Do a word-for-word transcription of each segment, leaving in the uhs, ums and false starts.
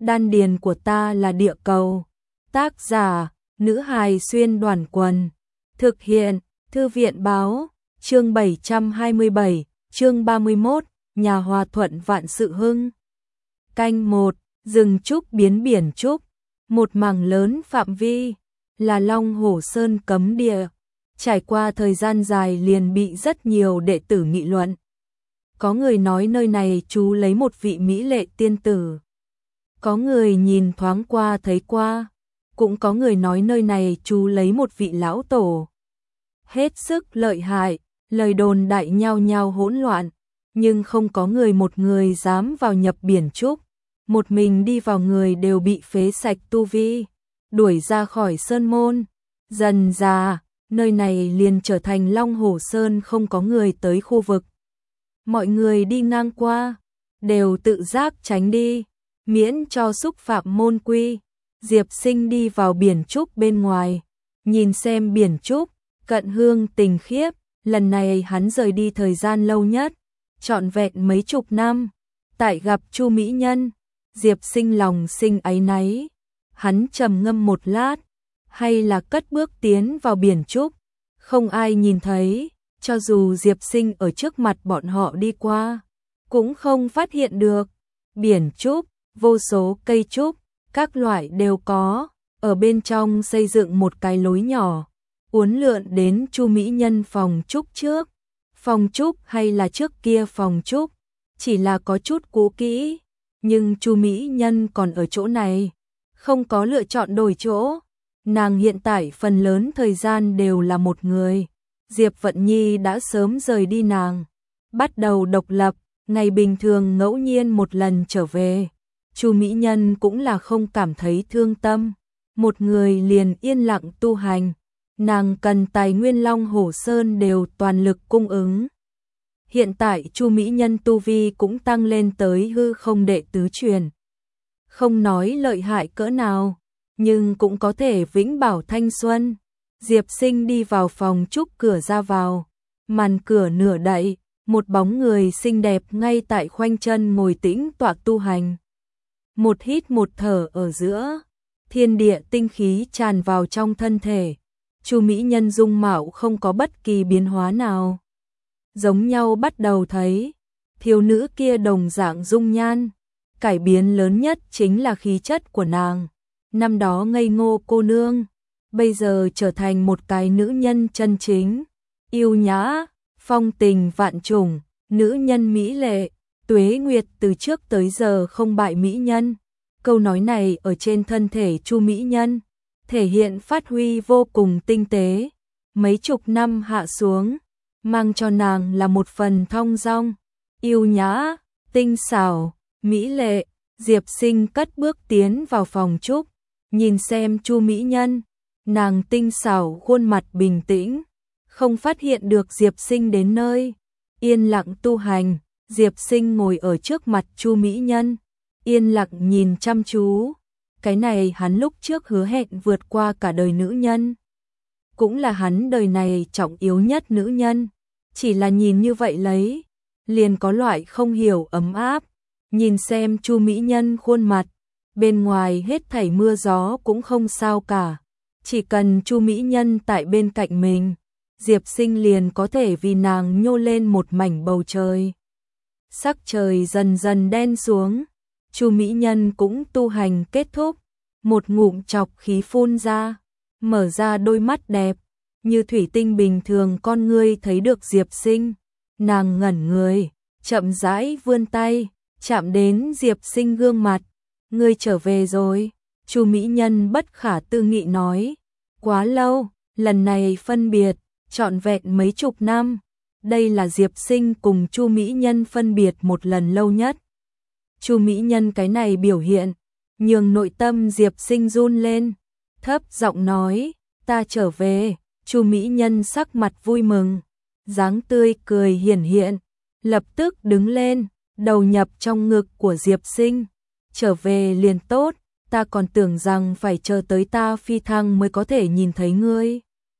Đan điền của ta là địa cầu. Tác giả, nữ hài xuyên đoàn quần. Thực hiện, thư viện báo, chương bảy trăm hai mươi bảy, chương ba mươi mốt, nhà hòa thuận vạn sự hưng. Canh một, rừng trúc biến biển trúc, một mảng lớn phạm vi, là Long Hổ Sơn cấm địa. Trải qua thời gian dài liền bị rất nhiều đệ tử nghị luận. Có người nói nơi này trú lấy một vị mỹ lệ tiên tử. Có người nhìn thoáng qua thấy qua. Cũng có người nói nơi này trú lấy một vị lão tổ. Hết sức lợi hại, lời đồn đại nhao nhao hỗn loạn. Nhưng không có người một người dám vào nhập biển trúc. Một mình đi vào người đều bị phế sạch tu vi, đuổi ra khỏi sơn môn. Dần dà, nơi này liền trở thành Long Hổ Sơn không có người tới khu vực. Mọi người đi ngang qua, đều tự giác tránh đi, miễn cho xúc phạm môn quy. Diệp Sinh đi vào biển trúc bên ngoài, nhìn xem biển trúc, cận hương tình khiếp. Lần này hắn rời đi thời gian lâu nhất, trọn vẹn mấy chục năm. Tại gặp Chu Mỹ Nhân, Diệp Sinh lòng sinh áy náy. Hắn trầm ngâm một lát, hay là cất bước tiến vào biển trúc. Không ai nhìn thấy, cho dù Diệp Sinh ở trước mặt bọn họ đi qua, cũng không phát hiện được. Biển trúc, vô số cây trúc, các loại đều có, ở bên trong xây dựng một cái lối nhỏ, uốn lượn đến Chu Mỹ Nhân phòng trúc trước. Phòng trúc hay là trước kia phòng trúc, chỉ là có chút cũ kỹ, nhưng Chu Mỹ Nhân còn ở chỗ này, không có lựa chọn đổi chỗ. Nàng hiện tại phần lớn thời gian đều là một người. Diệp Vận Nhi đã sớm rời đi nàng, bắt đầu độc lập, ngày bình thường ngẫu nhiên một lần trở về. Chu Mỹ Nhân cũng là không cảm thấy thương tâm, một người liền yên lặng tu hành. Nàng cần tài nguyên Long Hổ Sơn đều toàn lực cung ứng. Hiện tại Chu Mỹ Nhân tu vi cũng tăng lên tới hư không đệ tứ truyền. Không nói lợi hại cỡ nào, nhưng cũng có thể vĩnh bảo thanh xuân. Diệp Sinh đi vào phòng trúc cửa ra vào, màn cửa nửa đậy, một bóng người xinh đẹp ngay tại khoanh chân ngồi tĩnh tọa tu hành. Một hít một thở ở giữa, thiên địa tinh khí tràn vào trong thân thể. Chu Mỹ Nhân dung mạo không có bất kỳ biến hóa nào, giống nhau bắt đầu thấy. Thiếu nữ kia đồng dạng dung nhan, cải biến lớn nhất chính là khí chất của nàng. Năm đó ngây ngô cô nương, bây giờ trở thành một cái nữ nhân chân chính, yêu nhã, phong tình vạn trùng, nữ nhân mỹ lệ. Tuế nguyệt từ trước tới giờ không bại mỹ nhân. Câu nói này ở trên thân thể Chu Mỹ Nhân thể hiện phát huy vô cùng tinh tế. Mấy chục năm hạ xuống, mang cho nàng là một phần thong dong, yêu nhã, tinh xảo, mỹ lệ. Diệp Sinh cất bước tiến vào phòng trúc, nhìn xem Chu Mỹ Nhân, nàng tinh xảo khuôn mặt bình tĩnh, không phát hiện được Diệp Sinh đến nơi, yên lặng tu hành. Diệp Sinh ngồi ở trước mặt Chu Mỹ Nhân, yên lặng nhìn chăm chú. Cái này hắn lúc trước hứa hẹn vượt qua cả đời nữ nhân, cũng là hắn đời này trọng yếu nhất nữ nhân. Chỉ là nhìn như vậy lấy, liền có loại không hiểu ấm áp. Nhìn xem Chu Mỹ Nhân khuôn mặt, bên ngoài hết thảy mưa gió cũng không sao cả. Chỉ cần Chu Mỹ Nhân tại bên cạnh mình, Diệp Sinh liền có thể vì nàng nhô lên một mảnh bầu trời. Sắc trời dần dần đen xuống, Chu Mỹ Nhân cũng tu hành kết thúc, một ngụm chọc khí phun ra, mở ra đôi mắt đẹp, như thủy tinh bình thường con ngươi thấy được Diệp Sinh. Nàng ngẩn người, chậm rãi vươn tay, chạm đến Diệp Sinh gương mặt. Ngươi trở về rồi, Chu Mỹ Nhân bất khả tư nghị nói. Quá lâu, lần này phân biệt, trọn vẹn mấy chục năm. Đây là Diệp Sinh cùng Chu Mỹ Nhân phân biệt một lần lâu nhất. Chu Mỹ Nhân cái này biểu hiện, nhường nội tâm Diệp Sinh run lên, thấp giọng nói, ta trở về. Chu Mỹ Nhân sắc mặt vui mừng, dáng tươi cười hiển hiện, lập tức đứng lên, đầu nhập trong ngực của Diệp Sinh. Trở về liền tốt, ta còn tưởng rằng phải chờ tới ta phi thăng mới có thể nhìn thấy ngươi.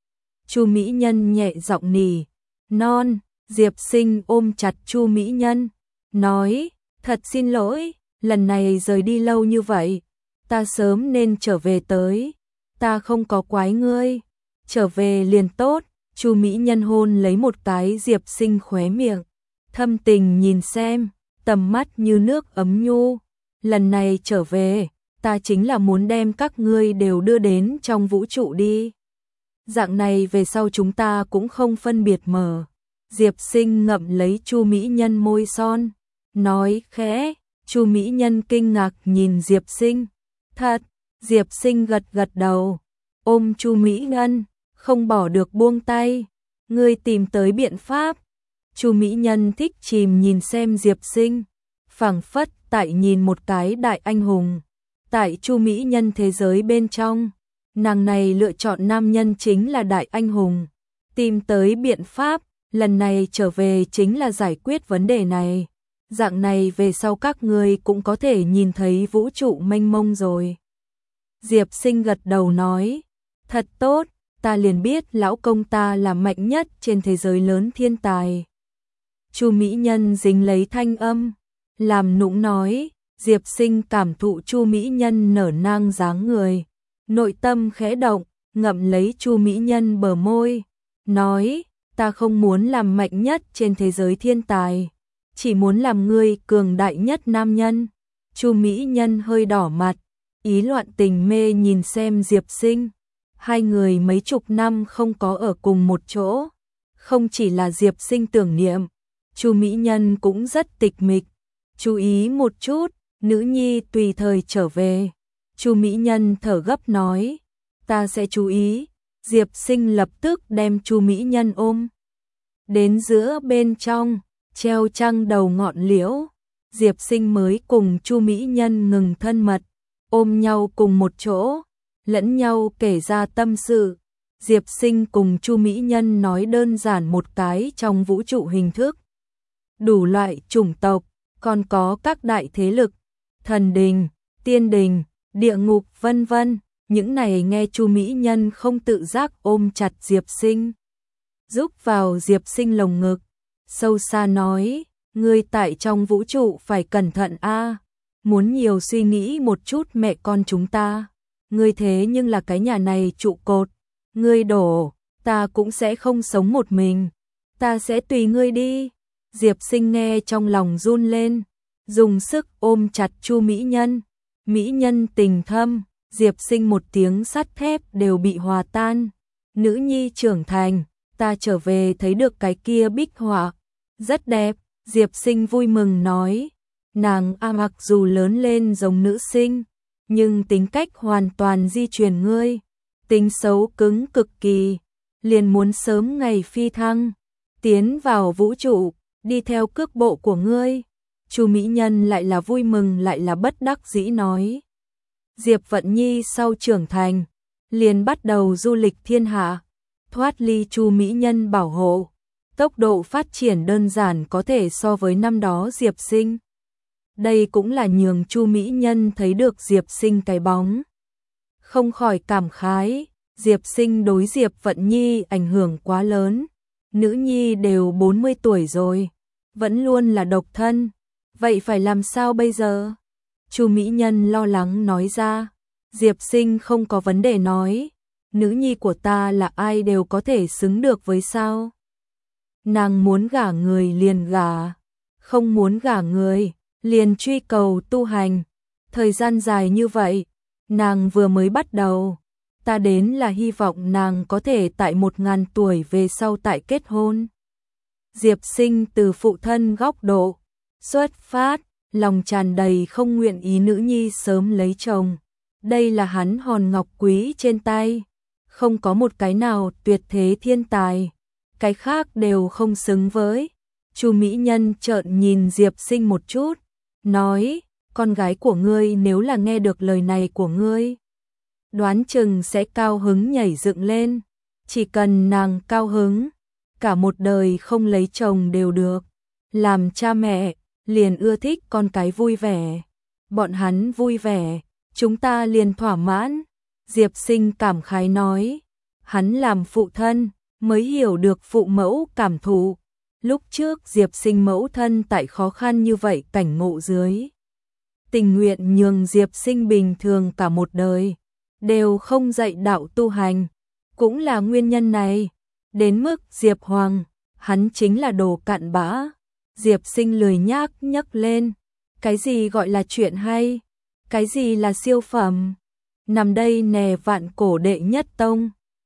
Chu Mỹ Nhân nhẹ giọng nỉ non. Diệp Sinh ôm chặt Chu Mỹ Nhân, nói, thật xin lỗi, lần này rời đi lâu như vậy, ta sớm nên trở về tới, ta không có quái ngươi, trở về liền tốt. Chu Mỹ Nhân hôn lấy một cái Diệp Sinh khóe miệng, thâm tình nhìn xem, tầm mắt như nước ấm nhu, lần này trở về, ta chính là muốn đem các ngươi đều đưa đến trong vũ trụ đi. Dạng này về sau chúng ta cũng không phân biệt mờ. Diệp Sinh ngậm lấy Chu Mỹ Nhân môi son, nói khẽ. Chu Mỹ Nhân kinh ngạc nhìn Diệp Sinh. Thật, Diệp Sinh gật gật đầu, ôm Chu Mỹ Nhân, không bỏ được buông tay. Ngươi tìm tới biện pháp. Chu Mỹ Nhân thích chìm nhìn xem Diệp Sinh, phảng phất tại nhìn một cái đại anh hùng. Tại Chu Mỹ Nhân thế giới bên trong, nàng này lựa chọn nam nhân chính là đại anh hùng. Tìm tới biện pháp, lần này trở về chính là giải quyết vấn đề này. Dạng này về sau các ngươi cũng có thể nhìn thấy vũ trụ mênh mông rồi. Diệp Sinh gật đầu nói, thật tốt, ta liền biết lão công ta là mạnh nhất trên thế giới lớn thiên tài. Chu Mỹ Nhân dính lấy thanh âm, làm nũng nói. Diệp Sinh cảm thụ Chu Mỹ Nhân nở nang dáng người, nội tâm khẽ động, ngậm lấy Chu Mỹ Nhân bờ môi, nói, ta không muốn làm mạnh nhất trên thế giới thiên tài, chỉ muốn làm ngươi cường đại nhất nam nhân. Chu Mỹ Nhân hơi đỏ mặt, ý loạn tình mê nhìn xem Diệp Sinh. Hai người mấy chục năm không có ở cùng một chỗ, không chỉ là Diệp Sinh tưởng niệm, Chu Mỹ Nhân cũng rất tịch mịch. Chú ý một chút, nữ nhi tùy thời trở về. Chu Mỹ Nhân thở gấp nói, ta sẽ chú ý. Diệp Sinh lập tức đem Chu Mỹ Nhân ôm đến giữa bên trong, treo trăng đầu ngọn liễu. Diệp Sinh mới cùng Chu Mỹ Nhân ngừng thân mật, ôm nhau cùng một chỗ, lẫn nhau kể ra tâm sự. Diệp Sinh cùng Chu Mỹ Nhân nói đơn giản một cái trong vũ trụ hình thức, đủ loại chủng tộc, còn có các đại thế lực, thần đình, tiên đình, địa ngục vân vân. Những này nghe Chu Mỹ Nhân không tự giác ôm chặt Diệp Sinh, giúp vào Diệp Sinh lồng ngực, sâu xa nói, ngươi tại trong vũ trụ phải cẩn thận a, muốn nhiều suy nghĩ một chút mẹ con chúng ta. Ngươi thế nhưng là cái nhà này trụ cột, ngươi đổ, ta cũng sẽ không sống một mình, ta sẽ tùy ngươi đi. Diệp Sinh nghe trong lòng run lên, dùng sức ôm chặt Chu Mỹ Nhân. Mỹ Nhân tình thâm, Diệp Sinh một tiếng sắt thép đều bị hòa tan. Nữ nhi trưởng thành, ta trở về thấy được cái kia bích họa, rất đẹp. Diệp Sinh vui mừng nói, nàng a mặc dù lớn lên giống nữ sinh, nhưng tính cách hoàn toàn di truyền ngươi, tính xấu cứng cực kỳ, liền muốn sớm ngày phi thăng, tiến vào vũ trụ, đi theo cước bộ của ngươi. Chu Mỹ Nhân lại là vui mừng lại là bất đắc dĩ nói, Diệp Vận Nhi sau trưởng thành, liền bắt đầu du lịch thiên hạ, thoát ly Chu Mỹ Nhân bảo hộ, tốc độ phát triển đơn giản có thể so với năm đó Diệp Sinh. Đây cũng là nhường Chu Mỹ Nhân thấy được Diệp Sinh cái bóng, không khỏi cảm khái, Diệp Sinh đối Diệp Vận Nhi ảnh hưởng quá lớn. Nữ nhi đều bốn mươi tuổi rồi, vẫn luôn là độc thân, vậy phải làm sao bây giờ? Chu Mỹ Nhân lo lắng nói ra. Diệp Sinh không có vấn đề nói, nữ nhi của ta là ai đều có thể xứng được với sao? Nàng muốn gả người liền gả, không muốn gả người liền truy cầu tu hành. Thời gian dài như vậy, nàng vừa mới bắt đầu, ta đến là hy vọng nàng có thể tại một ngàn tuổi về sau tại kết hôn. Diệp Sinh từ phụ thân góc độ xuất phát, lòng tràn đầy không nguyện ý nữ nhi sớm lấy chồng. Đây là hắn hòn ngọc quý trên tay, không có một cái nào tuyệt thế thiên tài, cái khác đều không xứng với. Chu Mỹ Nhân trợn nhìn Diệp Sinh một chút, nói, con gái của ngươi nếu là nghe được lời này của ngươi, đoán chừng sẽ cao hứng nhảy dựng lên. Chỉ cần nàng cao hứng, cả một đời không lấy chồng đều được. Làm cha mẹ, liền ưa thích con cái vui vẻ. Bọn hắn vui vẻ, chúng ta liền thỏa mãn. Diệp Sinh cảm khái nói, hắn làm phụ thân, mới hiểu được phụ mẫu cảm thụ. Lúc trước Diệp Sinh mẫu thân tại khó khăn như vậy cảnh ngộ dưới. tình nguyện nhường Diệp Sinh bình thường cả một đời, đều không dạy đạo tu hành, cũng là nguyên nhân này. Đến mức Diệp Hoàng, hắn chính là đồ cặn bã. Diệp Sinh lười nhác nhấc lên, cái gì gọi là chuyện hay, cái gì là siêu phẩm, nằm đây nè vạn cổ đệ nhất tông.